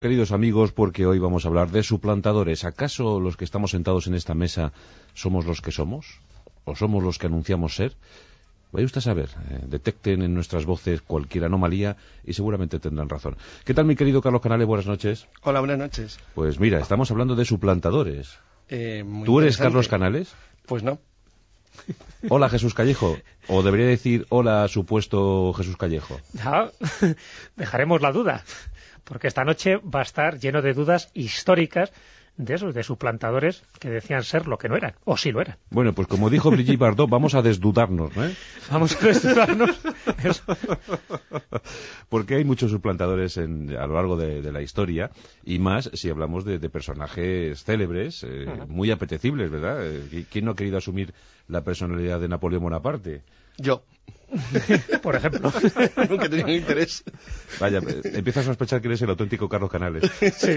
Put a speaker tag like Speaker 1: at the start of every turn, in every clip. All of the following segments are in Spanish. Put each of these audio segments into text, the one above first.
Speaker 1: Queridos amigos, porque hoy vamos a hablar de suplantadores. ¿Acaso los que estamos sentados en esta mesa somos los que somos? ¿O somos los que anunciamos ser? Vaya usted a saber, detecten en nuestras voces cualquier anomalía y seguramente tendrán razón. ¿Qué tal, mi querido Carlos Canales? Buenas noches.
Speaker 2: Hola, buenas noches.
Speaker 1: Pues mira, estamos hablando de suplantadores. ¿Tú eres Carlos Canales?
Speaker 2: Pues no.
Speaker 1: Hola, Jesús Callejo. O debería decir hola, supuesto Jesús Callejo.
Speaker 3: No, dejaremos la duda, porque esta noche va a estar lleno de dudas históricas de esos, de suplantadores que decían ser lo que no eran, o sí lo eran.
Speaker 1: Bueno, pues como dijo Brigitte Bardot, vamos a desdudarnos, ¿no?
Speaker 3: Vamos a desdudarnos. Eso.
Speaker 1: Porque hay muchos suplantadores a lo largo de la historia, y más si hablamos de personajes célebres, muy apetecibles, ¿verdad? ¿Quién no ha querido asumir la personalidad de Napoleón Bonaparte?
Speaker 2: Yo.
Speaker 3: Por ejemplo.
Speaker 2: Nunca he tenido interés.
Speaker 1: Vaya, empiezas a sospechar que eres el auténtico Carlos Canales.
Speaker 3: Sí.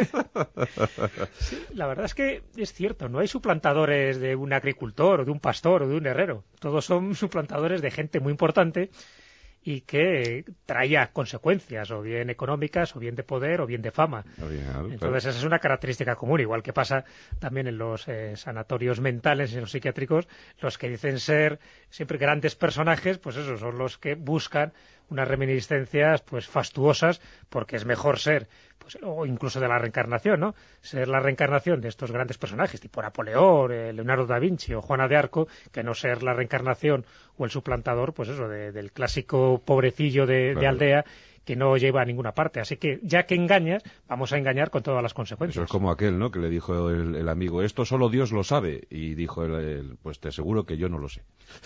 Speaker 3: Sí, la verdad es que es cierto, no hay suplantadores de un agricultor o de un pastor o de un herrero. Todos son suplantadores de gente muy importante y que traía consecuencias, o bien económicas, o bien de poder, o bien de fama. Entonces esa es una característica común, igual que pasa también en los sanatorios mentales, en los psiquiátricos, los que dicen ser siempre grandes personajes, pues esos son los que buscan unas reminiscencias pues fastuosas, porque es mejor ser, pues, o incluso de la reencarnación, ¿no? Ser la reencarnación de estos grandes personajes, tipo Napoleón, Leonardo da Vinci o Juana de Arco, que no ser la reencarnación o el suplantador, pues eso, del clásico pobrecillo de aldea, que no lleva a ninguna parte. Así que, ya que engañas, vamos a engañar con todas las consecuencias.
Speaker 1: Eso es como aquel, ¿no?, que le dijo el amigo, esto solo Dios lo sabe. Y dijo él, pues te aseguro que yo no lo sé.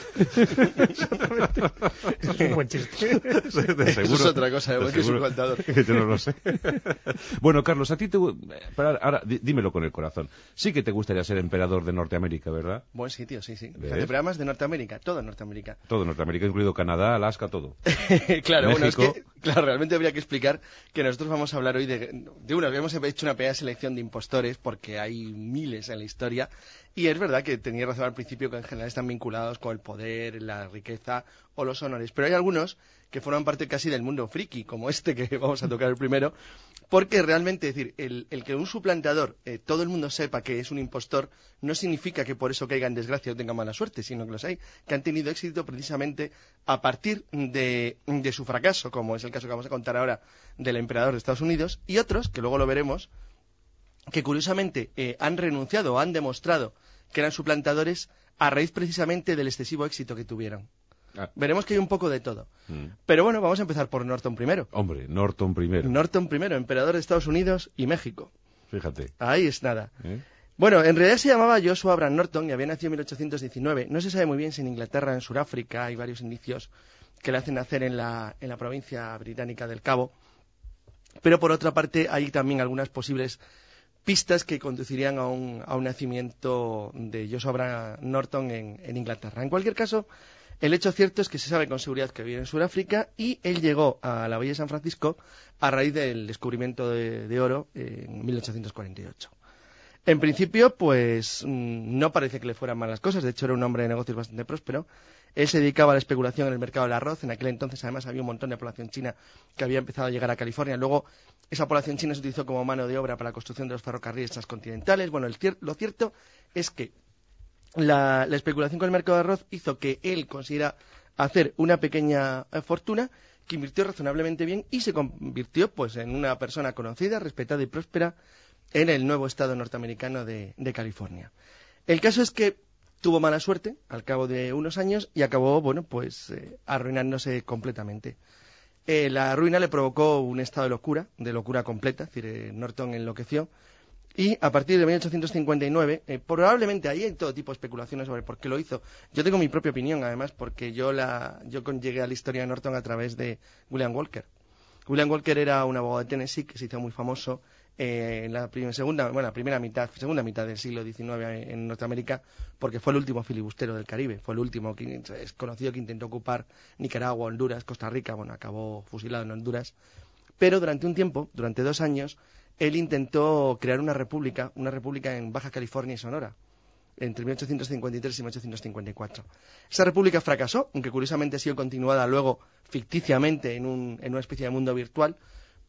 Speaker 3: Exactamente. Eso es un buen chiste.
Speaker 2: Eso es otra cosa, igual que suplantador.
Speaker 1: Que yo no lo sé. Bueno, Carlos, a ti ahora, dímelo con el corazón. Sí que te gustaría ser emperador de Norteamérica, ¿verdad?
Speaker 2: Buen sitio, sí. Fíjate, pero además de Norteamérica, todo Norteamérica.
Speaker 1: Todo Norteamérica, incluido Canadá, Alaska, todo.
Speaker 2: Claro,
Speaker 1: México.
Speaker 2: Bueno, es que... Claro, realmente habría que explicar que nosotros vamos a hablar hoy hemos hecho una pequeña selección de impostores porque hay miles en la historia y es verdad que tenía razón al principio que en general están vinculados con el poder, la riqueza o los honores, pero hay algunos que forman parte casi del mundo friki, como este que vamos a tocar el primero, porque realmente, es decir, el que un suplantador, todo el mundo sepa que es un impostor, no significa que por eso caiga en desgracia o tenga mala suerte, sino que los hay que han tenido éxito precisamente a partir de su fracaso, como es el caso que vamos a contar ahora del emperador de Estados Unidos, y otros, que luego lo veremos, que curiosamente han renunciado o han demostrado que eran suplantadores a raíz precisamente del excesivo éxito que tuvieron. Veremos que hay un poco de todo. Pero bueno, vamos a empezar por Norton primero.
Speaker 1: Hombre, Norton primero.
Speaker 2: Norton primero, emperador de Estados Unidos y México.
Speaker 1: Fíjate.
Speaker 2: Ahí es nada. Bueno, en realidad se llamaba Joshua Abraham Norton y había nacido en 1819. No se sabe muy bien si en Inglaterra, en Sudáfrica, hay varios indicios que le hacen nacer en la provincia británica del Cabo. Pero por otra parte hay también algunas posibles pistas que conducirían a un nacimiento de Joshua Abraham Norton en Inglaterra. En cualquier caso, el hecho cierto es que se sabe con seguridad que vive en Sudáfrica y él llegó a la Bahía de San Francisco a raíz del descubrimiento de oro en 1848. En principio, pues no parece que le fueran mal las cosas, de hecho era un hombre de negocios bastante próspero. Él se dedicaba a la especulación en el mercado del arroz, en aquel entonces además había un montón de población china que había empezado a llegar a California. Luego esa población china se utilizó como mano de obra para la construcción de los ferrocarriles transcontinentales. Bueno, lo cierto es que la especulación con el mercado de arroz hizo que él consiguiera hacer una pequeña fortuna que invirtió razonablemente bien y se convirtió pues en una persona conocida, respetada y próspera en el nuevo estado norteamericano de California. El caso es que tuvo mala suerte al cabo de unos años y acabó, arruinándose completamente. La ruina le provocó un estado de locura completa, es decir, Norton enloqueció. Y a partir de 1859, probablemente ahí hay todo tipo de especulaciones sobre por qué lo hizo. Yo tengo mi propia opinión, además, porque yo llegué a la historia de Norton a través de William Walker. William Walker era un abogado de Tennessee que se hizo muy famoso en segunda mitad del siglo XIX en Norteamérica, porque fue el último filibustero del Caribe, fue el último que es conocido que intentó ocupar Nicaragua, Honduras, Costa Rica, acabó fusilado en Honduras, pero durante un tiempo, durante 2 años, él intentó crear una república en Baja California y Sonora, entre 1853 y 1854. Esa república fracasó, aunque curiosamente ha sido continuada luego ficticiamente en una especie de mundo virtual,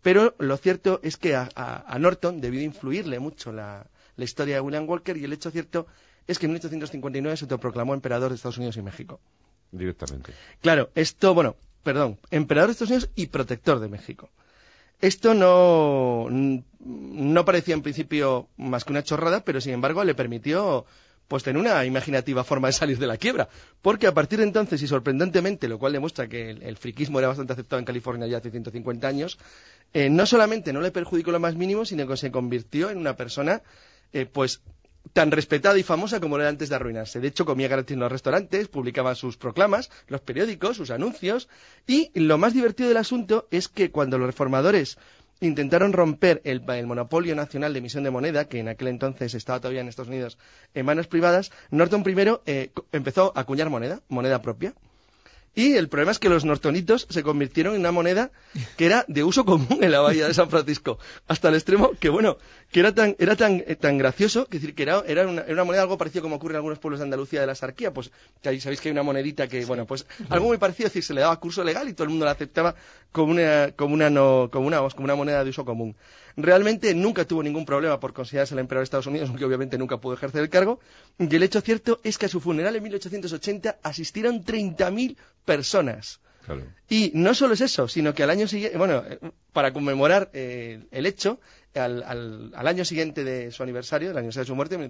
Speaker 2: Pero lo cierto es que a Norton debió influirle mucho la historia de William Walker, y el hecho cierto es que en 1859 se autoproclamó emperador de Estados Unidos y México.
Speaker 1: Directamente.
Speaker 2: Claro, emperador de Estados Unidos y protector de México. Esto no parecía en principio más que una chorrada, pero sin embargo le permitió pues tener una imaginativa forma de salir de la quiebra, porque a partir de entonces, y sorprendentemente, lo cual demuestra que el friquismo era bastante aceptado en California ya hace 150 años, no solamente no le perjudicó lo más mínimo, sino que se convirtió en una persona pues tan respetada y famosa como lo era antes de arruinarse. De hecho, comía gratis en los restaurantes, publicaba sus proclamas, los periódicos, sus anuncios, y lo más divertido del asunto es que cuando los reformadores intentaron romper el monopolio nacional de emisión de moneda, que en aquel entonces estaba todavía en Estados Unidos en manos privadas, Norton primero empezó a acuñar moneda propia. Y el problema es que los nortonitos se convirtieron en una moneda que era de uso común en la bahía de San Francisco, hasta el extremo que, bueno, que era tan gracioso, que decir que era una moneda algo parecido como ocurre en algunos pueblos de Andalucía de la Sarquía, pues que ahí sabéis que hay una monedita que, bueno, pues algo muy parecido, es decir, se le daba curso legal y todo el mundo la aceptaba como una moneda de uso común. Realmente nunca tuvo ningún problema por considerarse el emperador de Estados Unidos, aunque obviamente nunca pudo ejercer el cargo, y el hecho cierto es que a su funeral en 1880 asistieron 30.000 personas.
Speaker 1: Claro. Y
Speaker 2: no solo es eso, sino que al año siguiente, para conmemorar el hecho, al año siguiente de su aniversario, el aniversario de su muerte,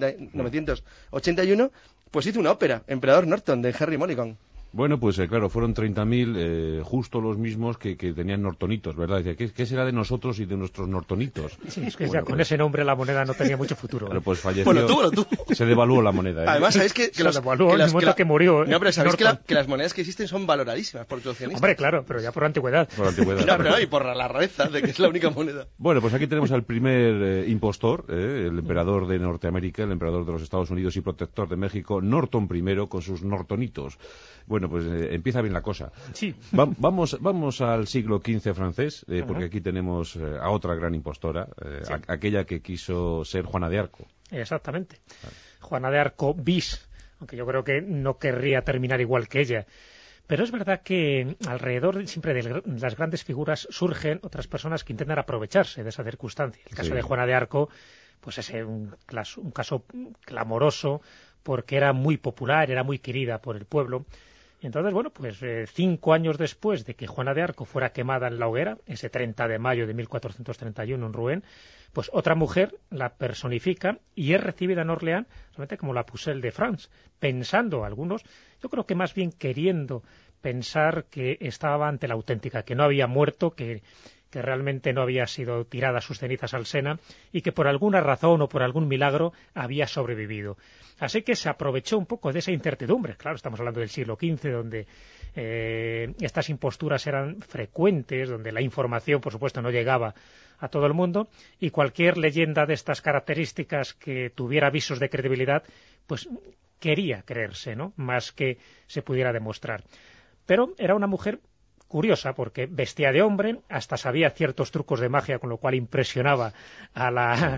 Speaker 2: 1981, pues hizo una ópera, Emperador Norton, de Henry Mulligan.
Speaker 1: Bueno, pues claro, fueron 30.000, justo los mismos que tenían nortonitos, ¿verdad? Decía, ¿qué será de nosotros y de nuestros nortonitos?
Speaker 3: Sí, es que ya con ese nombre la moneda no tenía mucho futuro.
Speaker 1: Pero pues falleció.
Speaker 2: Bueno, tuvo.
Speaker 1: Se devaluó la moneda.
Speaker 2: Además, ¿sabéis que
Speaker 3: se devaluó en el momento que murió?
Speaker 2: No, pero ¿sabéis que las monedas que existen son valoradísimas por los accionistas?
Speaker 3: Hombre, claro, pero ya por antigüedad.
Speaker 1: Por antigüedad.
Speaker 2: No, pero no, y por la rareza de que es la única moneda.
Speaker 1: Bueno, pues aquí tenemos al primer impostor, el emperador de Norteamérica, el emperador de los Estados Unidos y protector de México, Norton I, con sus nortonitos. Bueno, pues empieza bien la cosa.
Speaker 3: Sí.
Speaker 1: Vamos al siglo XV francés, porque aquí tenemos a otra gran impostora, sí, aquella que quiso ser Juana de Arco.
Speaker 3: Exactamente. Juana de Arco bis, aunque yo creo que no querría terminar igual que ella. Pero es verdad que alrededor siempre de las grandes figuras surgen otras personas que intentan aprovecharse de esa circunstancia. El caso de Juana de Arco pues es un caso clamoroso, porque era muy popular, era muy querida por el pueblo. Entonces, bueno, pues 5 años después de que Juana de Arco fuera quemada en la hoguera, ese 30 de mayo de 1431 en Rouen, pues otra mujer la personifica y es recibida en Orleans solamente como la Pucelle de France, pensando algunos, yo creo que más bien queriendo pensar que estaba ante la auténtica, que no había muerto, que realmente no había sido tirada sus cenizas al Sena y que por alguna razón o por algún milagro había sobrevivido. Así que se aprovechó un poco de esa incertidumbre. Claro, estamos hablando del siglo XV, donde estas imposturas eran frecuentes, donde la información, por supuesto, no llegaba a todo el mundo, y cualquier leyenda de estas características que tuviera visos de credibilidad, pues quería creerse, ¿no?, más que se pudiera demostrar. Pero era una mujer curiosa, porque vestía de hombre, hasta sabía ciertos trucos de magia, con lo cual impresionaba a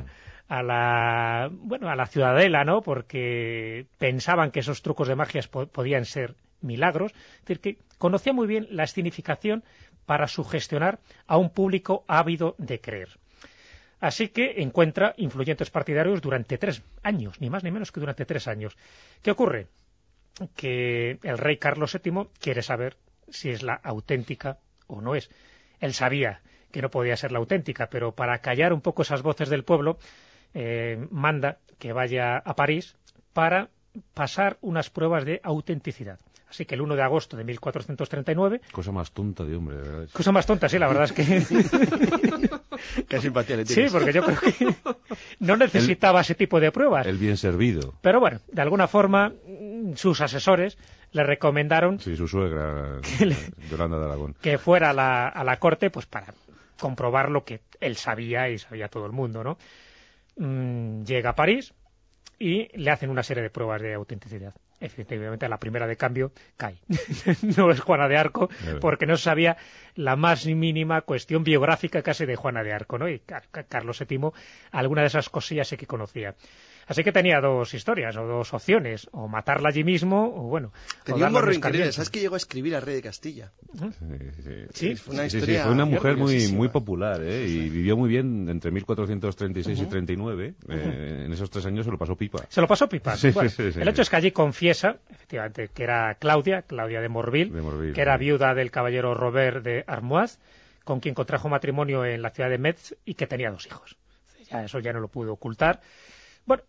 Speaker 3: la ciudadela, ¿no?, porque pensaban que esos trucos de magia podían ser milagros. Es decir, que conocía muy bien la escenificación para sugestionar a un público ávido de creer. Así que encuentra influyentes partidarios durante 3 años, ni más ni menos que durante 3 años. ¿Qué ocurre? Que el rey Carlos VII quiere saber si es la auténtica o no es. Él sabía que no podía ser la auténtica, pero para callar un poco esas voces del pueblo, manda que vaya a París para pasar unas pruebas de autenticidad. Así que el 1 de agosto de 1439...
Speaker 1: Cosa más tonta de hombre, ¿verdad?
Speaker 3: Cosa más tonta, sí, la verdad es que...
Speaker 2: Qué simpatía le tienes.
Speaker 3: Sí, porque yo creo que no necesitaba ese tipo de pruebas.
Speaker 1: El bien servido.
Speaker 3: Pero bueno, de alguna forma, sus asesores le recomendaron...
Speaker 1: Sí, su suegra, Yolanda de Aragón.
Speaker 3: Que fuera a la corte, pues para comprobar lo que él sabía y sabía todo el mundo, ¿no? Llega a París y le hacen una serie de pruebas de autenticidad. Efectivamente, la primera de cambio cae. No es Juana de Arco, porque no se sabía la más mínima cuestión biográfica casi de Juana de Arco, ¿no? Y Carlos VII, alguna de esas cosillas sí que conocía. Así que tenía dos historias, o dos opciones, o matarla allí mismo, o bueno...
Speaker 2: Tenía un morro increíble, ¿sabes que llegó a escribir al rey de Castilla?
Speaker 3: Sí,
Speaker 2: fue una historia...
Speaker 1: fue una mujer muy popular, y vivió muy bien entre 1436 y 39, en esos 3 años se lo pasó pipa.
Speaker 3: Se lo pasó pipa. Bueno, el hecho es que allí confiesa, efectivamente, que era Claudia de Morville, que era viuda del caballero Robert de Armoise, con quien contrajo matrimonio en la ciudad de Metz y que tenía 2 hijos. Eso ya no lo pudo ocultar. Bueno,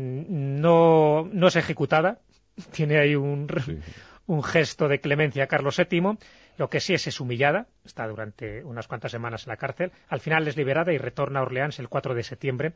Speaker 3: no es ejecutada, tiene ahí un gesto de clemencia a Carlos VII, lo que sí es humillada, está durante unas cuantas semanas en la cárcel, al final es liberada y retorna a Orleans el 4 de septiembre,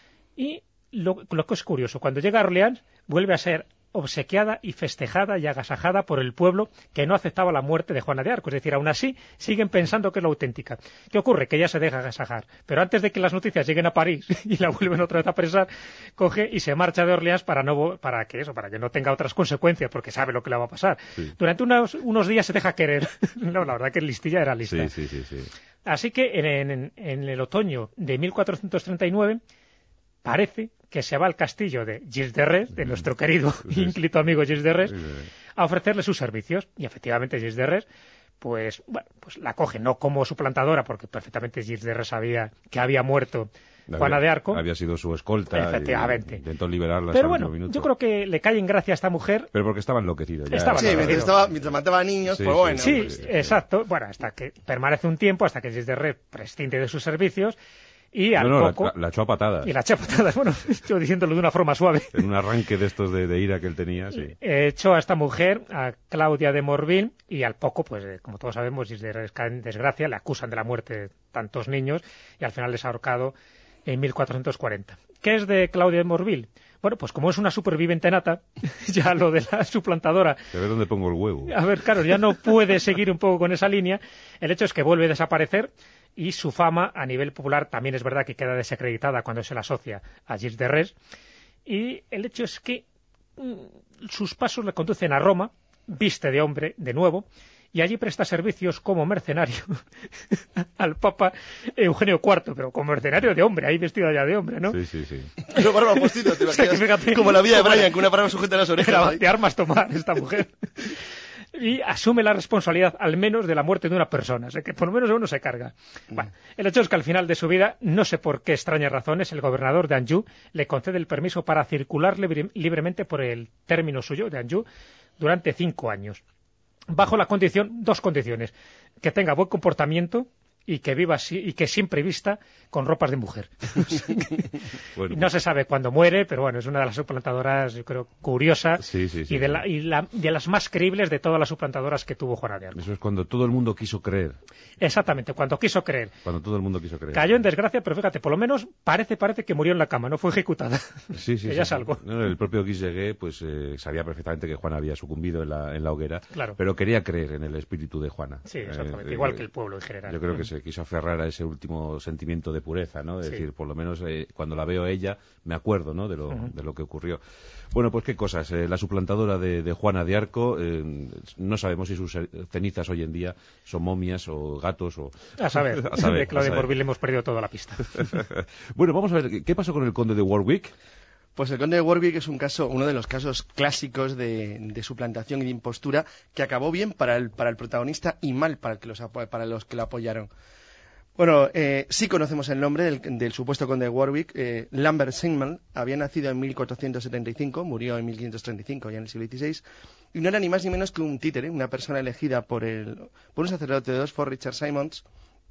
Speaker 3: y lo que es curioso, cuando llega a Orleans vuelve a ser obsequiada y festejada y agasajada por el pueblo que no aceptaba la muerte de Juana de Arco. Es decir, aún así siguen pensando que es la auténtica. ¿Qué ocurre? Que ella se deja agasajar. Pero antes de que las noticias lleguen a París y la vuelven otra vez a apresar, coge y se marcha de Orleans para que no tenga otras consecuencias, porque sabe lo que le va a pasar. Sí. Durante unos días se deja querer. No, la verdad que listilla era lista.
Speaker 1: Sí.
Speaker 3: Así que en el otoño de 1439 parece que se va al castillo de Gilles de Rais, de nuestro querido ínclito amigo Gilles de Rais, a ofrecerle sus servicios. Y efectivamente Gilles de Rais pues la coge, no como suplantadora, porque perfectamente Gilles de Rais sabía que había muerto Juana de Arco.
Speaker 1: Había sido su escolta.
Speaker 3: Efectivamente.
Speaker 1: Y intentó liberarla.
Speaker 3: Pero bueno, yo creo que le cae en gracia a esta mujer.
Speaker 1: Pero porque estaba enloquecido.
Speaker 2: Mientras mataba niños, pues bueno.
Speaker 3: Sí, exacto. Bueno, hasta que permanece un tiempo, hasta que Gilles de Rais prescinde de sus servicios. Y al poco...
Speaker 1: la echó a patadas.
Speaker 3: Y la echó a patadas, bueno, yo diciéndolo de una forma suave.
Speaker 1: En un arranque de estos de ira que él tenía, sí.
Speaker 3: Echó a esta mujer, a Claudia de Morville, y al poco, pues como todos sabemos, Gilles de Rais cae en desgracia, le acusan de la muerte de tantos niños, y al final les ha ahorcado en 1440. ¿Qué es de Claudia de Morville? Bueno, pues como es una superviviente nata, ya lo de la suplantadora...
Speaker 1: A ver dónde pongo el huevo.
Speaker 3: A ver, claro, ya no puede seguir un poco con esa línea. El hecho es que vuelve a desaparecer y su fama a nivel popular también es verdad que queda desacreditada cuando se la asocia a Gilles de Rais. Y el hecho es que sus pasos le conducen a Roma, viste de hombre de nuevo, y allí presta servicios como mercenario al Papa Eugenio IV, pero como mercenario de hombre, ahí vestido ya de hombre, ¿no?
Speaker 1: Sí.
Speaker 2: Pero barba postito, te imaginas, como la vida de Brian, con una palabra sujeta a las orejas.
Speaker 3: De armas tomar esta mujer. Y asume la responsabilidad, al menos, de la muerte de una persona. O sea, que por lo menos uno se carga. Bueno, el hecho es que al final de su vida, no sé por qué extrañas razones, el gobernador de Anjou le concede el permiso para circular libremente por el término suyo de Anjou durante 5 años. Bajo dos condiciones: que tenga buen comportamiento y que viva así, y que siempre vista con ropas de mujer. Bueno, no se sabe cuándo muere, pero bueno, es una de las suplantadoras, yo creo, curiosa y de las más creíbles de todas las suplantadoras que tuvo Juana de Arco.
Speaker 1: Eso es cuando todo el mundo quiso creer.
Speaker 3: Exactamente, cuando quiso creer.
Speaker 1: Cuando todo el mundo quiso creer.
Speaker 3: Cayó en desgracia, pero fíjate, por lo menos parece que murió en la cama, no fue ejecutada.
Speaker 1: Sí.
Speaker 3: Ya es algo.
Speaker 1: No, el propio Guy Seguet pues sabía perfectamente que Juana había sucumbido en la hoguera,
Speaker 3: claro,
Speaker 1: pero quería creer en el espíritu de Juana.
Speaker 3: Sí, exactamente, igual que el pueblo en general.
Speaker 1: Yo creo que se quiso aferrar a ese último sentimiento de pureza, ¿no? Es decir, por lo menos cuando la veo a ella me acuerdo, ¿no? de lo que ocurrió. Bueno, pues qué cosas. La suplantadora de Juana de Arco, no sabemos si sus cenizas hoy en día son momias o gatos o...
Speaker 3: A saber. De Claudia de Morville hemos perdido toda la pista.
Speaker 1: Bueno, vamos a ver, ¿qué pasó con el conde de Warwick?
Speaker 2: Pues el conde de Warwick es uno de los casos clásicos de suplantación y de impostura que acabó bien para el protagonista y mal para los que lo apoyaron. Bueno, sí conocemos el nombre del supuesto conde de Warwick. Lambert Simnel había nacido en 1475, murió en 1535, ya en el siglo XVI, y no era ni más ni menos que un títere, una persona elegida por un sacerdote de Oxford, Richard Simons,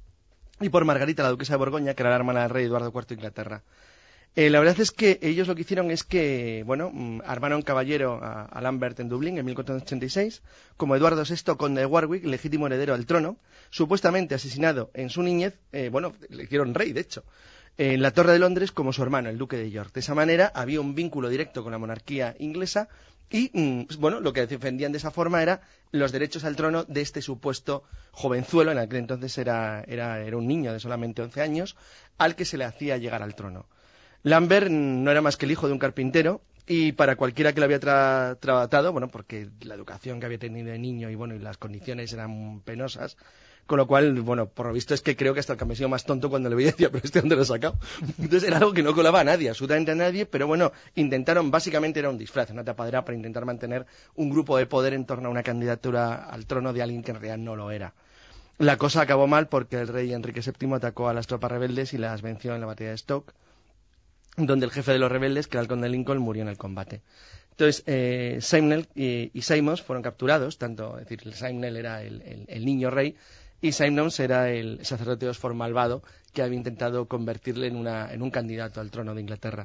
Speaker 2: y por Margarita, la duquesa de Borgoña, que era la hermana del rey Eduardo IV de Inglaterra. La verdad es que ellos lo que hicieron es que, armaron caballero a Lambert en Dublín en 1486, como Eduardo VI, conde de Warwick, legítimo heredero al trono, supuestamente asesinado en su niñez, le hicieron rey, de hecho, en la Torre de Londres como su hermano, el duque de York. De esa manera había un vínculo directo con la monarquía inglesa y, lo que defendían de esa forma era los derechos al trono de este supuesto jovenzuelo, en aquel entonces era un niño de solamente 11 años, al que se le hacía llegar al trono. Lambert no era más que el hijo de un carpintero y para cualquiera que lo había tratado, porque la educación que había tenido de niño y las condiciones eran penosas, Con lo cual, bueno, por lo visto es que creo que hasta el campesino más tonto cuando le veía decía, pero ¿dónde lo he sacado? Entonces era algo que no colaba a nadie, absolutamente a nadie, pero bueno, intentaron, básicamente era un disfraz, una tapadera para intentar mantener un grupo de poder en torno a una candidatura al trono de alguien que en realidad no lo era. La cosa acabó mal porque el rey Enrique VII atacó a las tropas rebeldes y las venció en la batalla de Stoke, donde el jefe de los rebeldes, que era el conde Lincoln, murió en el combate. Entonces, Simnel y Simons fueron capturados, tanto, es decir, Simnel era el niño rey y Simons era el sacerdote de Oxford malvado que había intentado convertirle en un candidato al trono de Inglaterra.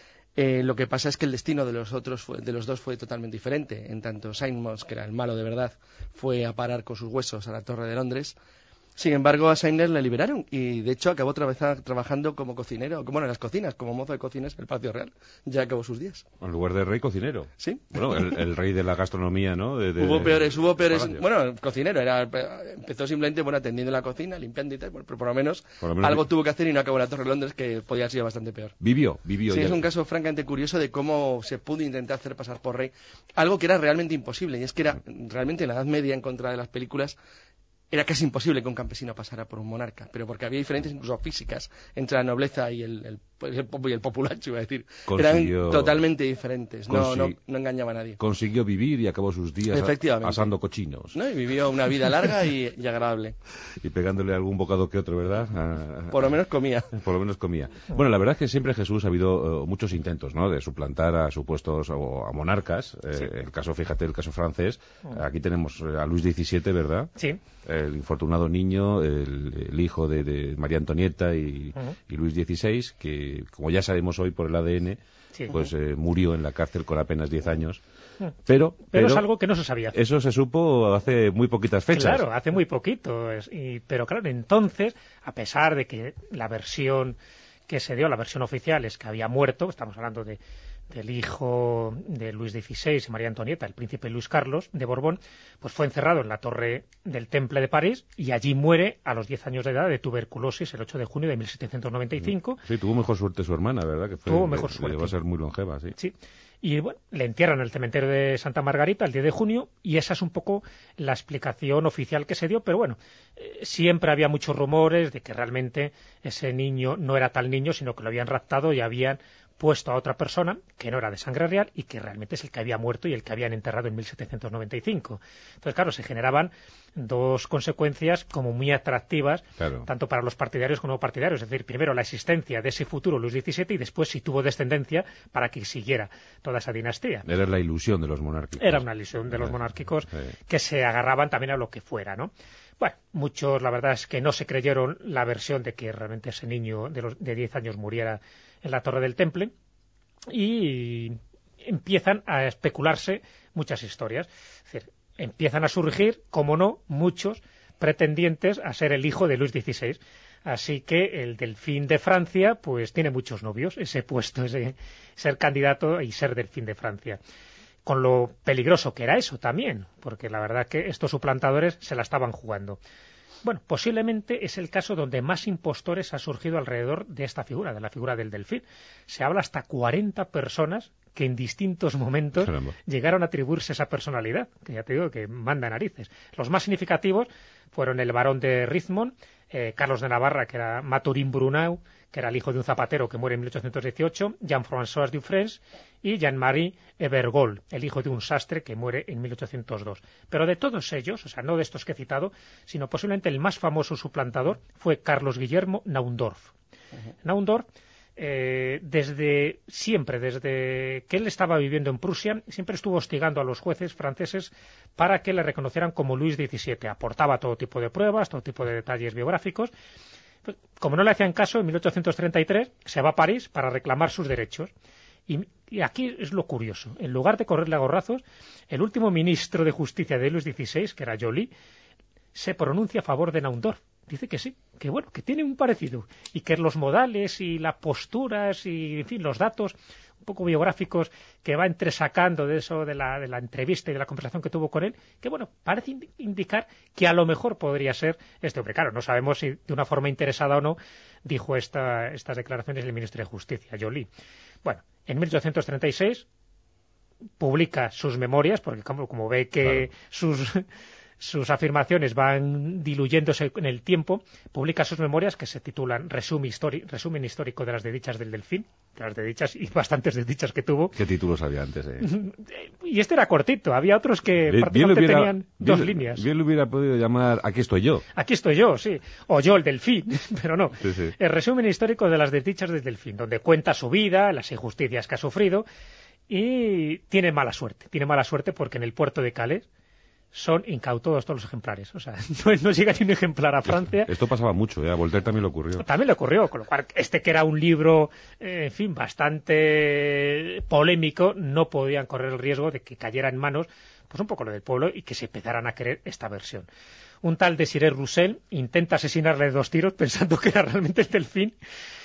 Speaker 2: Lo que pasa es que el destino de los dos fue totalmente diferente. En tanto, Simons, que era el malo de verdad, fue a parar con sus huesos a la Torre de Londres. Sin embargo, a Simnel le liberaron y, de hecho, acabó trabajando como cocinero, en las cocinas, como mozo de cocinas en el Palacio Real. Ya acabó sus días.
Speaker 1: En lugar de rey, cocinero.
Speaker 2: Sí.
Speaker 1: Bueno, el rey de la gastronomía, ¿no?
Speaker 2: Hubo peores. Bueno, cocinero, empezó simplemente atendiendo la cocina, limpiando y tal, pero por lo menos algo tuvo que hacer y no acabó en la Torre de Londres, que podía haber sido bastante peor.
Speaker 1: Vivió.
Speaker 2: Sí, ya. Es un caso francamente curioso de cómo se pudo intentar hacer pasar por rey, algo que era realmente imposible, y es que era realmente en la Edad Media, en contra de las películas, era casi imposible que un campesino pasara por un monarca, pero porque había diferencias incluso físicas entre la nobleza y el populacho, iba a decir. Eran totalmente diferentes, no engañaba a nadie.
Speaker 1: Consiguió vivir y acabó sus días asando cochinos.
Speaker 2: ¿No? Y vivió una vida larga y agradable.
Speaker 1: Y pegándole algún bocado que otro, ¿verdad?
Speaker 2: Por lo menos comía.
Speaker 1: Por lo menos comía. Bueno, la verdad es que siempre Jesús ha habido muchos intentos, ¿no?, de suplantar a supuestos o a monarcas. Sí. El caso francés. Aquí tenemos a Luis XVII, ¿verdad?
Speaker 3: Sí.
Speaker 1: El infortunado niño, el hijo de María Antonieta y Luis XVI, que, como ya sabemos hoy por el ADN, sí, pues murió en la cárcel con apenas 10 años. Pero
Speaker 3: es algo que no se sabía.
Speaker 1: Eso se supo hace muy poquitas fechas.
Speaker 3: Claro, hace muy poquito. Pero claro, entonces, a pesar de que la versión que se dio, la versión oficial, es que había muerto, estamos hablando del hijo de Luis XVI y María Antonieta, el príncipe Luis Carlos de Borbón, pues fue encerrado en la torre del Temple de París y allí muere a los 10 años de edad de tuberculosis el 8 de junio de 1795.
Speaker 1: Sí, tuvo mejor suerte su hermana, ¿verdad?
Speaker 3: Tuvo mejor suerte.
Speaker 1: Llegó a ser muy longeva, sí.
Speaker 3: Sí. Y bueno, le entierran en el cementerio de Santa Margarita el 10 de junio y esa es un poco la explicación oficial que se dio, pero bueno, siempre había muchos rumores de que realmente ese niño no era tal niño, sino que lo habían raptado y habían puesto a otra persona que no era de sangre real y que realmente es el que había muerto y el que habían enterrado en 1795. Entonces, claro, se generaban dos consecuencias como muy atractivas, claro, tanto para los partidarios como no partidarios. Es decir, primero la existencia de ese futuro Luis XVII y después si tuvo descendencia para que siguiera toda esa dinastía.
Speaker 1: Era la ilusión de los monárquicos.
Speaker 3: Era una ilusión de los monárquicos que se agarraban también a lo que fuera, ¿no? Bueno, muchos la verdad es que no se creyeron la versión de que realmente ese niño de 10 años muriera en la Torre del Temple y empiezan a especularse muchas historias. Es decir, empiezan a surgir, como no, muchos pretendientes a ser el hijo de Luis XVI. Así que el delfín de Francia pues tiene muchos novios, ese puesto, ese ser candidato y ser delfín de Francia. Con lo peligroso que era eso también, porque la verdad que estos suplantadores se la estaban jugando. Bueno, posiblemente es el caso donde más impostores ha surgido alrededor de esta figura, de la figura del delfín. Se habla hasta 40 personas que en distintos momentos llegaron a atribuirse esa personalidad, que ya te digo que manda narices. Los más significativos fueron el barón de Richmond, Carlos de Navarra, que era Mathurin Brunau, que era el hijo de un zapatero que muere en 1818, Jean-François Dufresne y Jean-Marie Evergol, el hijo de un sastre que muere en 1802. Pero de todos ellos, o sea, no de estos que he citado, sino posiblemente el más famoso suplantador fue Carlos Guillermo Naundorf. Naundorf, desde que él estaba viviendo en Prusia, siempre estuvo hostigando a los jueces franceses para que le reconocieran como Luis XVII. Aportaba todo tipo de pruebas, todo tipo de detalles biográficos. Como no le hacían caso, en 1833 se va a París para reclamar sus derechos. Y aquí es lo curioso. En lugar de correrle a gorrazos, el último ministro de Justicia de Luis XVI, que era Joly, se pronuncia a favor de Naundorf. Dice que sí, que bueno, que tiene un parecido. Y que los modales y las posturas y, en fin, los datos un poco biográficos que va entresacando de eso, de la entrevista y de la conversación que tuvo con él, que bueno, parece indicar que a lo mejor podría ser este hombre. Claro, no sabemos si de una forma interesada o no dijo estas declaraciones el ministro de Justicia, Joly. Bueno, en 1836 publica sus memorias, porque como ve que sus afirmaciones van diluyéndose en el tiempo, publica sus memorias que se titulan Resumen histórico de las desdichas del Delfín, de las desdichas y bastantes desdichas que tuvo.
Speaker 1: ¿Qué títulos había antes?
Speaker 3: Y este era cortito, había otros que prácticamente tenían 2 líneas.
Speaker 1: Bien lo hubiera podido llamar Aquí estoy yo.
Speaker 3: Aquí estoy yo, sí. O Yo el Delfín, pero no.
Speaker 1: Sí, sí.
Speaker 3: El resumen histórico de las desdichas del Delfín, donde cuenta su vida, las injusticias que ha sufrido, y tiene mala suerte porque en el puerto de Calais son incautados todos los ejemplares. O sea, no llega ni un ejemplar a Francia.
Speaker 1: Esto pasaba mucho, a Voltaire también le ocurrió.
Speaker 3: También le ocurrió, con lo cual, que era un libro, en fin, bastante polémico, no podían correr el riesgo de que cayera en manos, pues un poco lo del pueblo, y que se empezaran a creer esta versión. Un tal Desiré Roussel intenta asesinarle de 2 tiros pensando que era realmente el Delfín,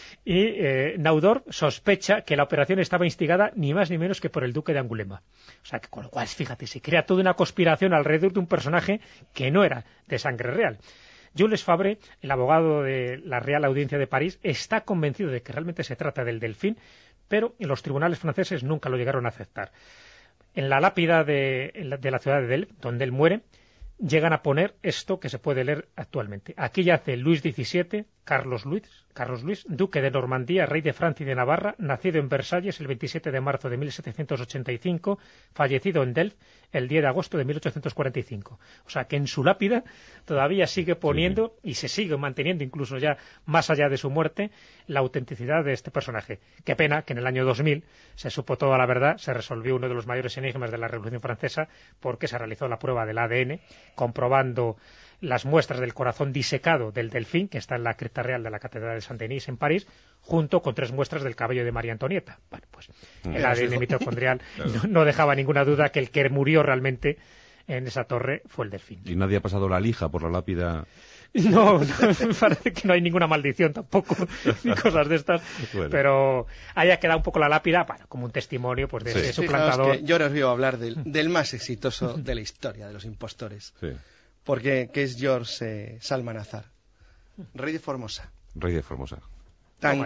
Speaker 3: y Naudor sospecha que la operación estaba instigada ni más ni menos que por el duque de Angulema. O sea, que con lo cual, fíjate, se crea toda una conspiración alrededor de un personaje que no era de sangre real. Jules Favre, el abogado de la Real Audiencia de París, está convencido de que realmente se trata del Delfín, pero los tribunales franceses nunca lo llegaron a aceptar. En la lápida de la ciudad de Delft, donde él muere, llegan a poner esto que se puede leer actualmente. Aquí yace Luis XVII, Carlos Luis, duque de Normandía, rey de Francia y de Navarra, nacido en Versalles el 27 de marzo de 1785, fallecido en Delft el 10 de agosto de 1845. O sea que en su lápida todavía sigue poniendo y se sigue manteniendo, incluso ya más allá de su muerte, la autenticidad de este personaje. Qué pena que en el año 2000 se supo toda la verdad, se resolvió uno de los mayores enigmas de la Revolución Francesa, porque se realizó la prueba del ADN, comprobando las muestras del corazón disecado del Delfín, que está en la cripta real de la Catedral de Saint-Denis en París, junto con 3 muestras del cabello de María Antonieta. Bueno, pues el ADN mitocondrial no dejaba ninguna duda que el que murió realmente en esa torre fue el Delfín.
Speaker 1: ¿Y nadie ha pasado la lija por la lápida?
Speaker 3: No, me parece que no hay ninguna maldición tampoco, ni cosas de estas, bueno. Pero haya quedado un poco la lápida, como un testimonio pues de su plantador.
Speaker 2: Yo ahora os voy a hablar del más exitoso de la historia de los impostores. Sí. Porque que es George Salmanazar, rey de Formosa.
Speaker 1: Rey de Formosa.
Speaker 2: Tan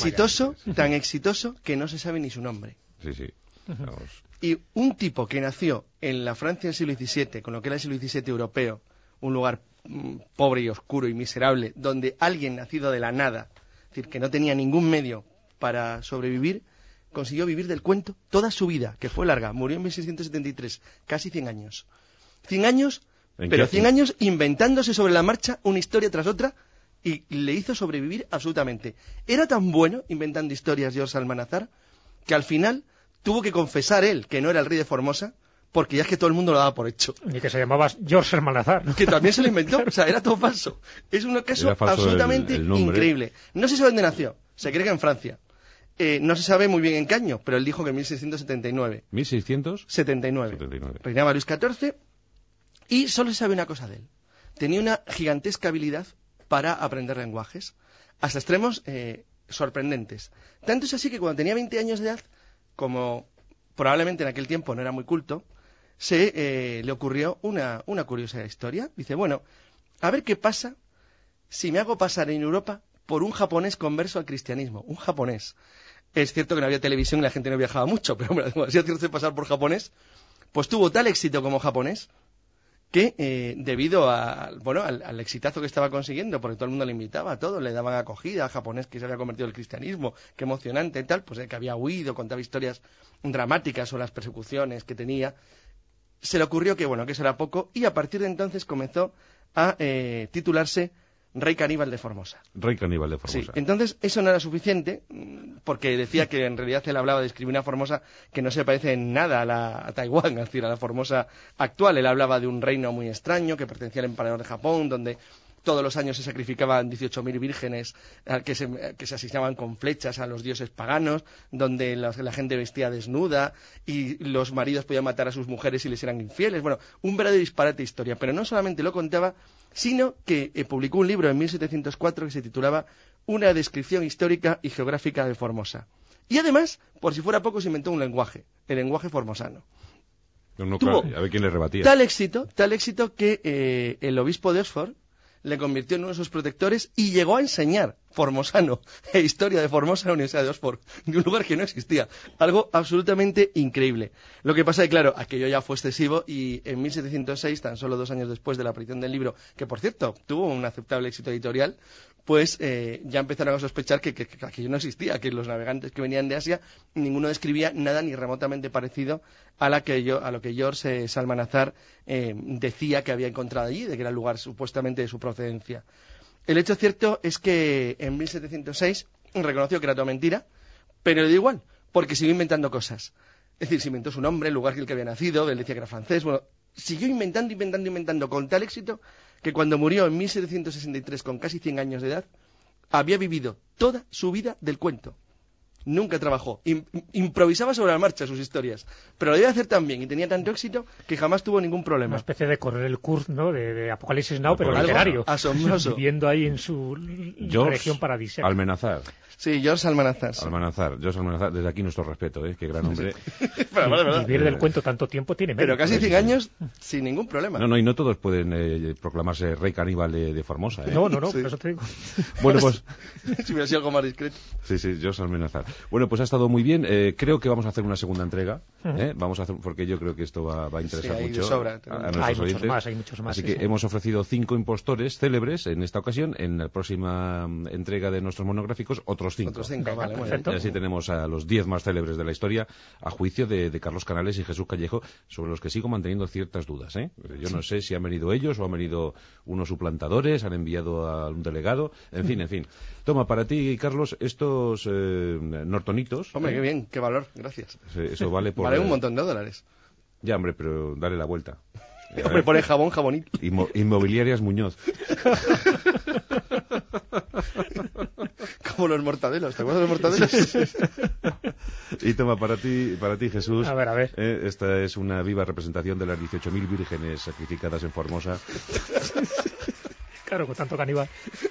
Speaker 2: exitoso que no se sabe ni su nombre.
Speaker 1: Sí, sí. Vamos.
Speaker 2: Y un tipo que nació en la Francia del siglo XVII, con lo que era el siglo XVII europeo, un lugar pobre y oscuro y miserable, donde alguien nacido de la nada, es decir, que no tenía ningún medio para sobrevivir, consiguió vivir del cuento toda su vida, que fue larga. Murió en 1673, casi 100 años. 100 años... Pero 100 años inventándose sobre la marcha una historia tras otra y le hizo sobrevivir absolutamente. Era tan bueno inventando historias George Salmanazar que al final tuvo que confesar él que no era el rey de Formosa porque ya es que todo el mundo lo daba por hecho.
Speaker 3: Y que se llamaba George Salmanazar, ¿no?
Speaker 2: Que también se lo inventó, o sea, era todo falso. Es un caso absolutamente increíble. No se sabe dónde nació, se cree que en Francia. No se sabe muy bien en qué año, pero él dijo que en 1679.
Speaker 1: ¿1679?
Speaker 2: Reinaba Luis XIV. Y solo se sabe una cosa de él. Tenía una gigantesca habilidad para aprender lenguajes, hasta extremos sorprendentes. Tanto es así que cuando tenía 20 años de edad, como probablemente en aquel tiempo no era muy culto, le ocurrió una curiosa historia. Dice, bueno, a ver qué pasa si me hago pasar en Europa por un japonés converso al cristianismo. Un japonés. Es cierto que no había televisión y la gente no viajaba mucho, pero hombre, si hacerte pasar por japonés, pues tuvo tal éxito como japonés que debido al exitazo que estaba consiguiendo, porque todo el mundo le invitaba a todo, le daban acogida a japonés que se había convertido en el cristianismo, qué emocionante y tal, pues que había huido, contaba historias dramáticas sobre las persecuciones que tenía, se le ocurrió que eso era poco, y a partir de entonces comenzó a titularse Rey Caníbal de Formosa.
Speaker 1: Rey Caníbal de Formosa.
Speaker 2: Sí, entonces eso no era suficiente, porque decía que en realidad él hablaba de escribir una Formosa que no se parece en nada a Taiwán, es decir, a la Formosa actual. Él hablaba de un reino muy extraño que pertenecía al emperador de Japón, donde todos los años se sacrificaban 18.000 vírgenes que se asesinaban con flechas a los dioses paganos, donde la gente vestía desnuda y los maridos podían matar a sus mujeres si les eran infieles. Bueno, un verdadero disparate de historia. Pero no solamente lo contaba, sino que publicó un libro en 1704 que se titulaba Una descripción histórica y geográfica de Formosa. Y además, por si fuera poco, se inventó un lenguaje, el lenguaje formosano.
Speaker 1: Tuvo a ver quién le rebatía.
Speaker 2: Tal éxito que el obispo de Oxford le convirtió en uno de sus protectores y llegó a enseñar formosano e historia de Formosa en la Universidad de Oxford, de un lugar que no existía. Algo absolutamente increíble. Lo que pasa es que, claro, aquello ya fue excesivo y en 1706, tan solo 2 años después de la aparición del libro, que por cierto tuvo un aceptable éxito editorial, pues ya empezaron a sospechar que aquello no existía, que los navegantes que venían de Asia, ninguno describía nada ni remotamente parecido a lo que George Salmanazar decía que había encontrado allí, de que era el lugar supuestamente de su procedencia. El hecho cierto es que en 1706 reconoció que era toda mentira, pero le dio igual, porque siguió inventando cosas. Es decir, se inventó su nombre, el lugar en el que había nacido, él decía que era francés, bueno, siguió inventando con tal éxito que cuando murió en 1763 con casi 100 años de edad, había vivido toda su vida del cuento. Nunca trabajó. Improvisaba sobre la marcha sus historias. Pero lo iba a hacer tan bien y tenía tanto éxito que jamás tuvo ningún problema.
Speaker 3: Una especie de correr el curso, ¿no? De Apocalipsis Now, pero literario.
Speaker 2: Asombroso.
Speaker 3: Viviendo ahí en su región paradisíaca.
Speaker 1: Almanazar.
Speaker 2: Sí, George Almanazar. Sí.
Speaker 1: George Almanazar. Desde aquí nuestro respeto, ¿eh? Qué gran hombre.
Speaker 3: Vivir del cuento tanto tiempo tiene mérito.
Speaker 2: Pero casi 100 años sin ningún problema.
Speaker 1: No, y no todos pueden proclamarse rey caníbal de Formosa, ¿eh?
Speaker 3: No, sí.
Speaker 2: Por
Speaker 3: eso te digo.
Speaker 1: Bueno, pues...
Speaker 2: si hubiera sido algo más discreto.
Speaker 1: Sí, George Almanazar. Bueno, pues ha estado muy bien. Creo que vamos a hacer una segunda entrega. Vamos a hacer, porque yo creo que esto va a interesar mucho a nuestros oyentes.
Speaker 3: Hay muchos más.
Speaker 1: Así que hemos ofrecido 5 impostores célebres en esta ocasión. En la próxima entrega de nuestros monográficos, otros 5.
Speaker 2: Vale,
Speaker 1: y así tenemos a los 10 más célebres de la historia, a juicio de Carlos Canales y Jesús Callejo, sobre los que sigo manteniendo ciertas dudas, ¿eh? Yo no sé si han venido ellos o han venido unos suplantadores, han enviado a un delegado, en fin. Toma, para ti, Carlos, estos nortonitos.
Speaker 2: Hombre, qué bien, qué valor, gracias.
Speaker 1: Eso vale por...
Speaker 2: Vale un montón de dólares.
Speaker 1: Ya, hombre, pero dale la vuelta.
Speaker 2: Hombre, pone jabonil.
Speaker 1: Inmobiliarias Muñoz.
Speaker 2: Como los mortadelos, ¿te acuerdas de los mortadelos?
Speaker 1: Y toma, para ti, Jesús.
Speaker 3: A ver.
Speaker 1: Esta es una viva representación de las 18.000 vírgenes sacrificadas en Formosa.
Speaker 3: Claro, con tanto caníbal.